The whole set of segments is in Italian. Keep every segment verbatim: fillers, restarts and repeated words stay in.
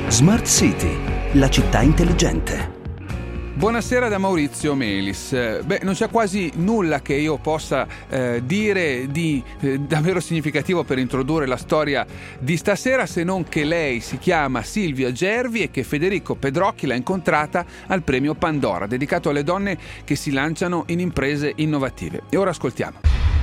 Smart City, la città intelligente. Buonasera da Maurizio Melis. Beh, non c'è quasi nulla che io possa eh, dire di eh, davvero significativo per introdurre la storia di stasera, se non che lei si chiama Silvia Gervi e che Federico Pedrocchi l'ha incontrata al premio Pandora, dedicato alle donne che si lanciano in imprese innovative. E ora ascoltiamo.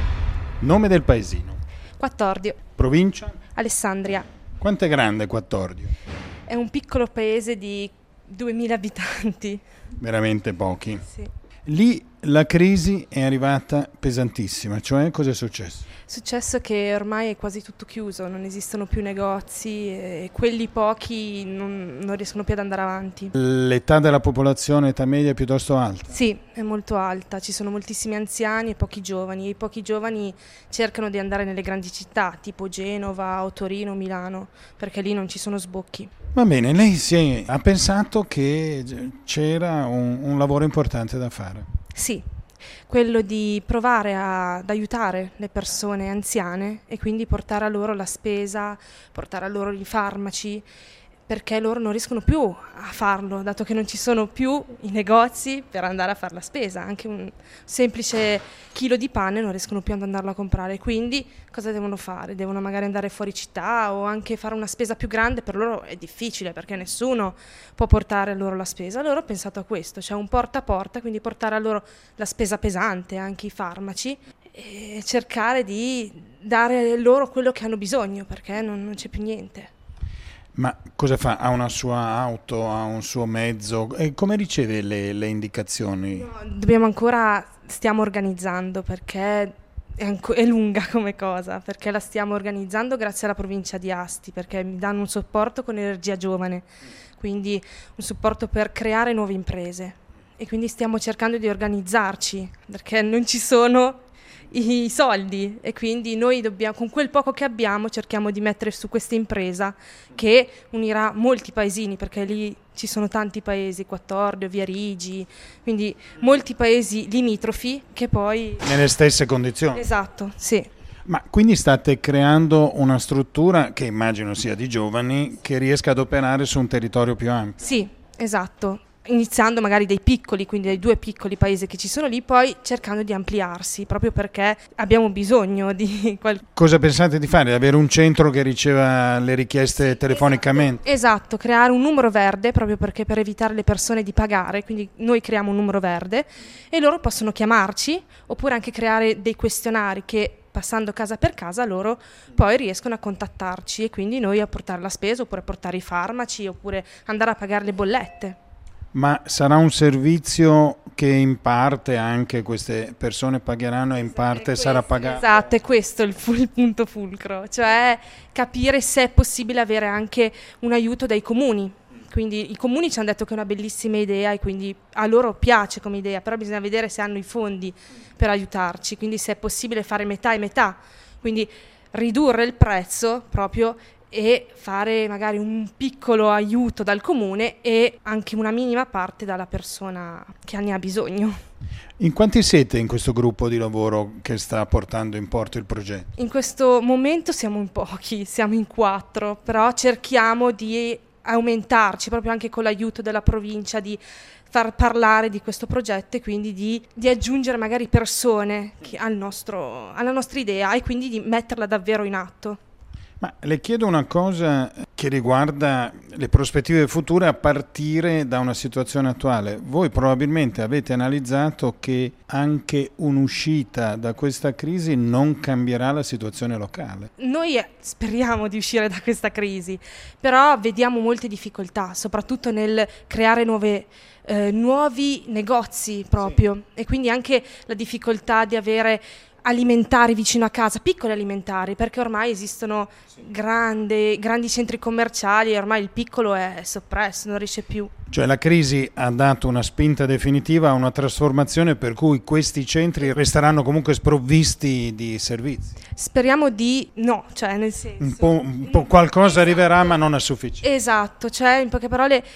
Nome del paesino? Quattordio. Provincia? Alessandria. Quanto è grande Quattordio? È un piccolo paese di duemila abitanti. Veramente pochi. Sì. Lì la crisi è arrivata pesantissima, cioè cosa è successo? È successo che ormai è quasi tutto chiuso, non esistono più negozi e quelli pochi non, non riescono più ad andare avanti. L'età della popolazione, età media, è piuttosto alta? Sì, è molto alta, ci sono moltissimi anziani e pochi giovani, e i pochi giovani cercano di andare nelle grandi città, tipo Genova o Torino o Milano, perché lì non ci sono sbocchi. Va bene, lei si è, ha pensato che c'era un, un lavoro importante da fare. Sì, quello di provare a, ad aiutare le persone anziane e quindi portare a loro la spesa, portare a loro i farmaci, perché loro non riescono più a farlo, dato che non ci sono più i negozi per andare a fare la spesa. Anche un semplice chilo di pane non riescono più ad andarlo a comprare, quindi cosa devono fare? Devono magari andare fuori città o anche fare una spesa più grande. Per loro è difficile perché nessuno può portare a loro la spesa. Allora ho pensato a questo, cioè un porta a porta, quindi portare a loro la spesa pesante, anche i farmaci, e cercare di dare loro quello che hanno bisogno, perché non, non c'è più niente. Ma cosa fa? Ha una sua auto, ha un suo mezzo? E come riceve le, le indicazioni? No, dobbiamo ancora, stiamo organizzando, perché è, anco, è lunga come cosa, perché la stiamo organizzando grazie alla provincia di Asti, perché mi danno un supporto con Energia Giovane, quindi un supporto per creare nuove imprese. E quindi stiamo cercando di organizzarci, perché non ci sono i soldi e quindi noi dobbiamo, con quel poco che abbiamo, cerchiamo di mettere su questa impresa che unirà molti paesini, perché lì ci sono tanti paesi, Quattordio, Viarigi, quindi molti paesi limitrofi che poi... Nelle stesse condizioni? Esatto, sì. Ma quindi state creando una struttura che immagino sia di giovani che riesca ad operare su un territorio più ampio? Sì, esatto. Iniziando magari dai piccoli, quindi dai due piccoli paesi che ci sono lì, poi cercando di ampliarsi, proprio perché abbiamo bisogno di qualcosa. Cosa pensate di fare? Avere un centro che riceva le richieste telefonicamente? Esatto, esatto, creare un numero verde, proprio perché per evitare le persone di pagare, quindi noi creiamo un numero verde e loro possono chiamarci, oppure anche creare dei questionari che, passando casa per casa, loro poi riescono a contattarci e quindi noi a portare la spesa, oppure a portare i farmaci, oppure andare a pagare le bollette. Ma sarà un servizio che in parte anche queste persone pagheranno e in parte questo, sarà pagato? Esatto, è questo il, fu- il punto fulcro, cioè capire se è possibile avere anche un aiuto dai comuni. Quindi i comuni ci hanno detto che è una bellissima idea e quindi a loro piace come idea, però bisogna vedere se hanno i fondi per aiutarci, quindi se è possibile fare metà e metà, quindi ridurre il prezzo proprio e fare magari un piccolo aiuto dal comune e anche una minima parte dalla persona che ne ha bisogno. In quanti siete in questo gruppo di lavoro che sta portando in porto il progetto? In questo momento siamo in pochi, siamo in quattro, però cerchiamo di aumentarci proprio anche con l'aiuto della provincia, di far parlare di questo progetto e quindi di, di aggiungere magari persone che, al nostro, alla nostra idea e quindi di metterla davvero in atto. Ma le chiedo una cosa che riguarda le prospettive future a partire da una situazione attuale. Voi probabilmente avete analizzato che anche un'uscita da questa crisi non cambierà la situazione locale. Noi speriamo di uscire da questa crisi, però vediamo molte difficoltà, soprattutto nel creare nuove eh, nuovi negozi proprio, sì. E quindi anche la difficoltà di avere alimentari vicino a casa, piccoli alimentari, perché ormai esistono grandi, grandi centri commerciali e ormai il piccolo è soppresso, non riesce più. Cioè la crisi ha dato una spinta definitiva a una trasformazione per cui questi centri resteranno comunque sprovvisti di servizi? Speriamo di no, cioè nel senso... Un po', un po' qualcosa arriverà ma non è sufficiente. Esatto, cioè in poche parole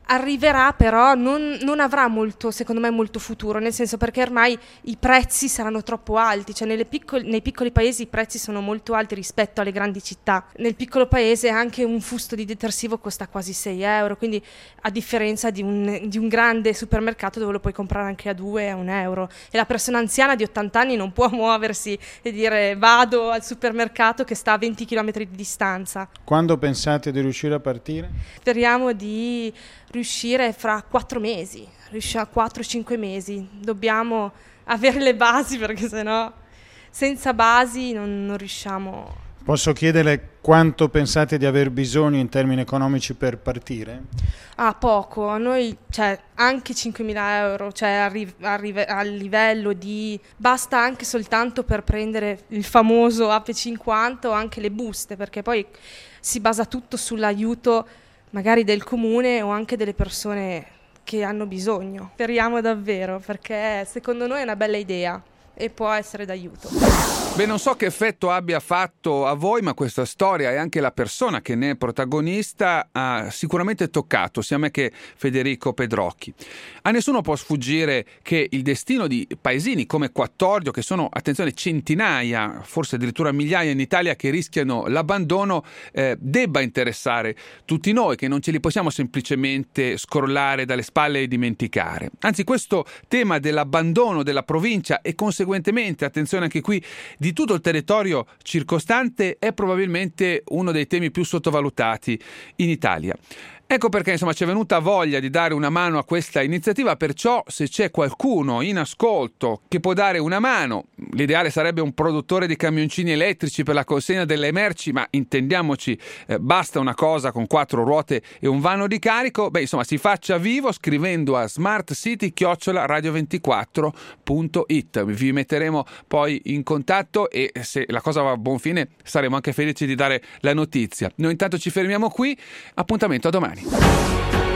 arriverà, però non, non avrà molto, secondo me, molto futuro, nel senso, perché ormai i prezzi saranno troppo alti, cioè nelle piccoli, nei piccoli paesi i prezzi sono molto alti rispetto alle grandi città. Nel piccolo paese anche un fusto di detersivo costa quasi sei euro, quindi a differenza di un, di un grande supermercato dove lo puoi comprare anche a due, a un euro, e la persona anziana di ottanta anni non può muoversi e dire vado al supermercato che sta a venti chilometri di distanza. Quando pensate di riuscire a partire? Speriamo di riuscire fra quattro mesi, riuscire a quattro cinque mesi. Dobbiamo avere le basi, perché sennò senza basi non, non riusciamo. Posso chiedere quanto pensate di aver bisogno in termini economici per partire? Ah, poco. A noi, cioè, anche cinquemila euro, cioè arri- arri- al livello di... Basta anche soltanto per prendere il famoso A P cinquanta o anche le buste, perché poi si basa tutto sull'aiuto magari del comune o anche delle persone che hanno bisogno. Speriamo davvero, perché secondo noi è una bella idea e può essere d'aiuto. Beh, non so che effetto abbia fatto a voi, ma questa storia e anche la persona che ne è protagonista ha sicuramente toccato sia me che Federico Pedrocchi. A nessuno può sfuggire che il destino di paesini come Quattordio, che sono, attenzione, centinaia, forse addirittura migliaia in Italia, che rischiano l'abbandono, eh, debba interessare tutti noi, che non ce li possiamo semplicemente scrollare dalle spalle e dimenticare. Anzi, questo tema dell'abbandono della provincia e conseguentemente, attenzione anche qui, di tutto il territorio circostante è probabilmente uno dei temi più sottovalutati in Italia. Ecco perché insomma ci è venuta voglia di dare una mano a questa iniziativa, perciò se c'è qualcuno in ascolto che può dare una mano, l'ideale sarebbe un produttore di camioncini elettrici per la consegna delle merci, ma intendiamoci, eh, basta una cosa con quattro ruote e un vano di carico, beh insomma si faccia vivo scrivendo a smartcity chiocciola radio ventiquattro punto it. Vi metteremo poi in contatto e se la cosa va a buon fine saremo anche felici di dare la notizia. Noi intanto ci fermiamo qui, appuntamento a domani.